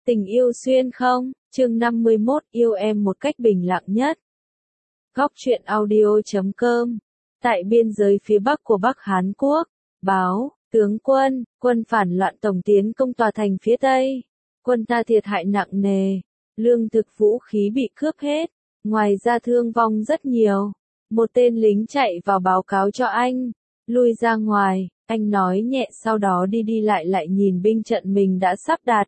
Tình yêu xuyên không? Chương 51, yêu em một cách bình lặng nhất. Góc truyện audio.com. Tại biên giới phía bắc của Bắc Hán Quốc, báo, tướng quân phản loạn tổng tiến công tòa thành phía Tây. Quân ta thiệt hại nặng nề, lương thực vũ khí bị cướp hết, ngoài ra thương vong rất nhiều. Một tên lính chạy vào báo cáo cho anh, lui ra ngoài, anh nói nhẹ sau đó đi lại nhìn binh trận mình đã sắp đặt.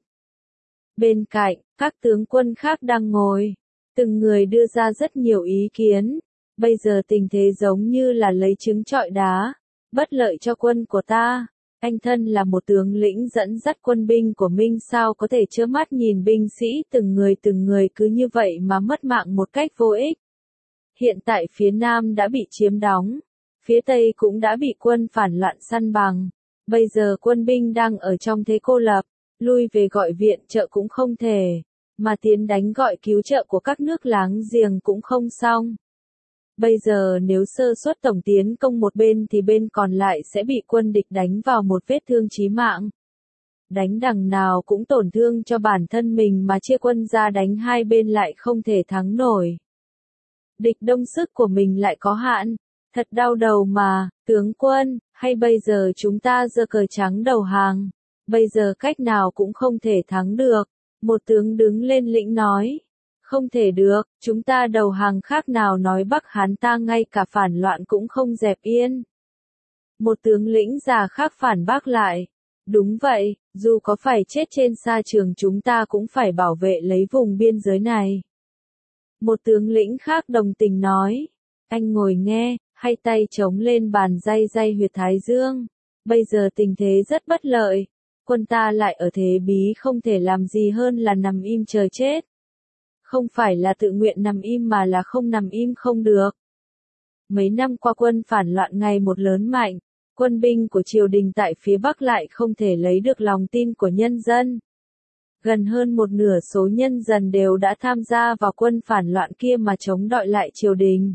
Bên cạnh, các tướng quân khác đang ngồi, từng người đưa ra rất nhiều ý kiến. Bây giờ tình thế giống như là lấy trứng trọi đá, bất lợi cho quân của ta. Anh thân là một tướng lĩnh dẫn dắt quân binh của Minh sao có thể trơ mắt nhìn binh sĩ từng người cứ như vậy mà mất mạng một cách vô ích. Hiện tại phía Nam đã bị chiếm đóng, phía Tây cũng đã bị quân phản loạn săn bằng. Bây giờ quân binh đang ở trong thế cô lập, lui về gọi viện trợ cũng không thể, mà tiến đánh gọi cứu trợ của các nước láng giềng cũng không xong. Bây giờ nếu sơ suất tổng tiến công một bên thì bên còn lại sẽ bị quân địch đánh vào một vết thương chí mạng. Đánh đằng nào cũng tổn thương cho bản thân mình mà chia quân ra đánh hai bên lại không thể thắng nổi. Địch đông sức của mình lại có hạn, thật đau đầu mà, tướng quân, hay bây giờ chúng ta giơ cờ trắng đầu hàng, bây giờ cách nào cũng không thể thắng được. Một tướng đứng lên lĩnh nói, không thể được, chúng ta đầu hàng khác nào nói Bắc Hán ta ngay cả phản loạn cũng không dẹp yên. Một tướng lĩnh già khác phản bác lại, đúng vậy, dù có phải chết trên sa trường chúng ta cũng phải bảo vệ lấy vùng biên giới này. Một tướng lĩnh khác đồng tình nói, anh ngồi nghe, hay tay chống lên bàn day huyệt thái dương. Bây giờ tình thế rất bất lợi, quân ta lại ở thế bí không thể làm gì hơn là nằm im chờ chết. Không phải là tự nguyện nằm im mà là không nằm im không được. Mấy năm qua quân phản loạn ngày một lớn mạnh, quân binh của triều đình tại phía Bắc lại không thể lấy được lòng tin của nhân dân. Gần hơn một nửa số nhân dân đều đã tham gia vào quân phản loạn kia mà chống đọi lại triều đình.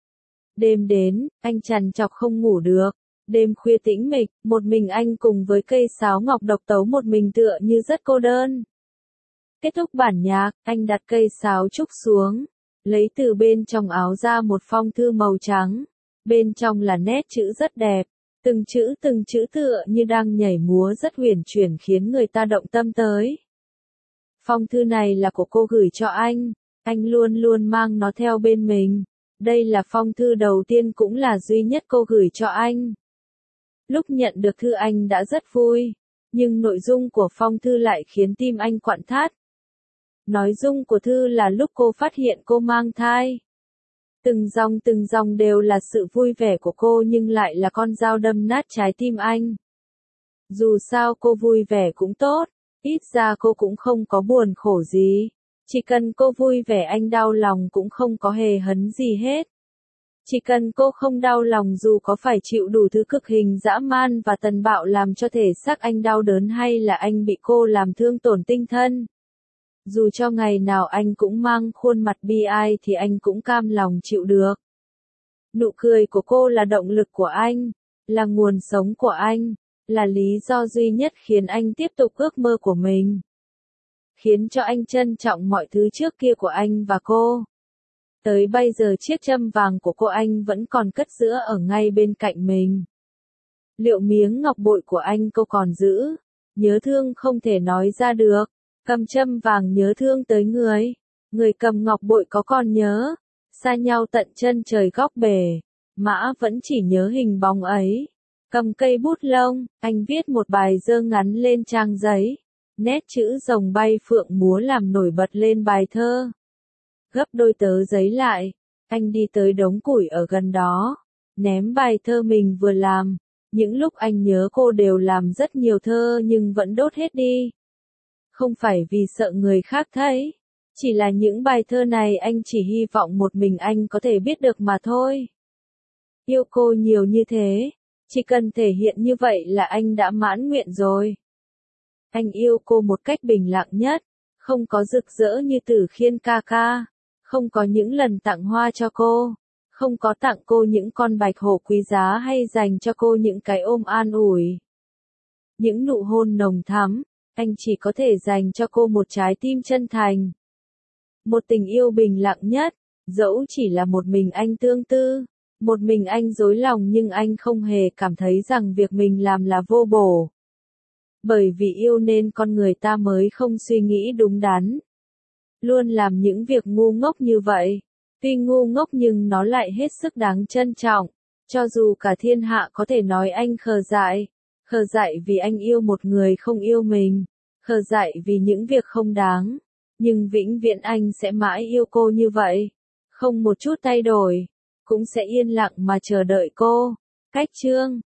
Đêm đến, anh trằn trọc không ngủ được. Đêm khuya tĩnh mịch, một mình anh cùng với cây sáo ngọc độc tấu một mình tựa như rất cô đơn. Kết thúc bản nhạc, anh đặt cây sáo trúc xuống, lấy từ bên trong áo ra một phong thư màu trắng. Bên trong là nét chữ rất đẹp, từng chữ tựa như đang nhảy múa rất huyền chuyển khiến người ta động tâm tới. Phong thư này là của cô gửi cho anh luôn luôn mang nó theo bên mình. Đây là phong thư đầu tiên cũng là duy nhất cô gửi cho anh. Lúc nhận được thư anh đã rất vui, nhưng nội dung của phong thư lại khiến tim anh quặn thắt. Nội dung của thư là lúc cô phát hiện cô mang thai. Từng dòng đều là sự vui vẻ của cô nhưng lại là con dao đâm nát trái tim anh. Dù sao cô vui vẻ cũng tốt, ít ra cô cũng không có buồn khổ gì. Chỉ cần cô vui vẻ anh đau lòng cũng không có hề hấn gì hết. Chỉ cần cô không đau lòng dù có phải chịu đủ thứ cực hình dã man và tàn bạo làm cho thể xác anh đau đớn hay là anh bị cô làm thương tổn tinh thần. Dù cho ngày nào anh cũng mang khuôn mặt bi ai thì anh cũng cam lòng chịu được. Nụ cười của cô là động lực của anh, là nguồn sống của anh, là lý do duy nhất khiến anh tiếp tục ước mơ của mình. Khiến cho anh trân trọng mọi thứ trước kia của anh và cô. Tới bây giờ chiếc châm vàng của cô anh vẫn còn cất giữ ở ngay bên cạnh mình. Liệu miếng ngọc bội của anh cô còn giữ? Nhớ thương không thể nói ra được. Cầm châm vàng nhớ thương tới người. Người cầm ngọc bội có còn nhớ. Xa nhau tận chân trời góc bể. Mã vẫn chỉ nhớ hình bóng ấy. Cầm cây bút lông, anh viết một bài dơ ngắn lên trang giấy. Nét chữ rồng bay phượng múa làm nổi bật lên bài thơ. Gấp đôi tờ giấy lại, anh đi tới đống củi ở gần đó, ném bài thơ mình vừa làm. Những lúc anh nhớ cô đều làm rất nhiều thơ nhưng vẫn đốt hết đi. Không phải vì sợ người khác thấy, chỉ là những bài thơ này anh chỉ hy vọng một mình anh có thể biết được mà thôi. Yêu cô nhiều như thế, chỉ cần thể hiện như vậy là anh đã mãn nguyện rồi. Anh yêu cô một cách bình lặng nhất, không có rực rỡ như Tử Khiên ca ca, không có những lần tặng hoa cho cô, không có tặng cô những con bạch hổ quý giá hay dành cho cô những cái ôm an ủi. Những nụ hôn nồng thắm, Anh chỉ có thể dành cho cô một trái tim chân thành. Một tình yêu bình lặng nhất, dẫu chỉ là một mình anh tương tư, một mình anh dối lòng nhưng anh không hề cảm thấy rằng việc mình làm là vô bổ. Bởi vì yêu nên con người ta mới không suy nghĩ đúng đắn. Luôn làm những việc ngu ngốc như vậy. Tuy ngu ngốc nhưng nó lại hết sức đáng trân trọng. Cho dù cả thiên hạ có thể nói anh khờ dại vì anh yêu một người không yêu mình, khờ dại vì những việc không đáng, nhưng vĩnh viễn anh sẽ mãi yêu cô như vậy, không một chút thay đổi, cũng sẽ yên lặng mà chờ đợi cô. Cách chương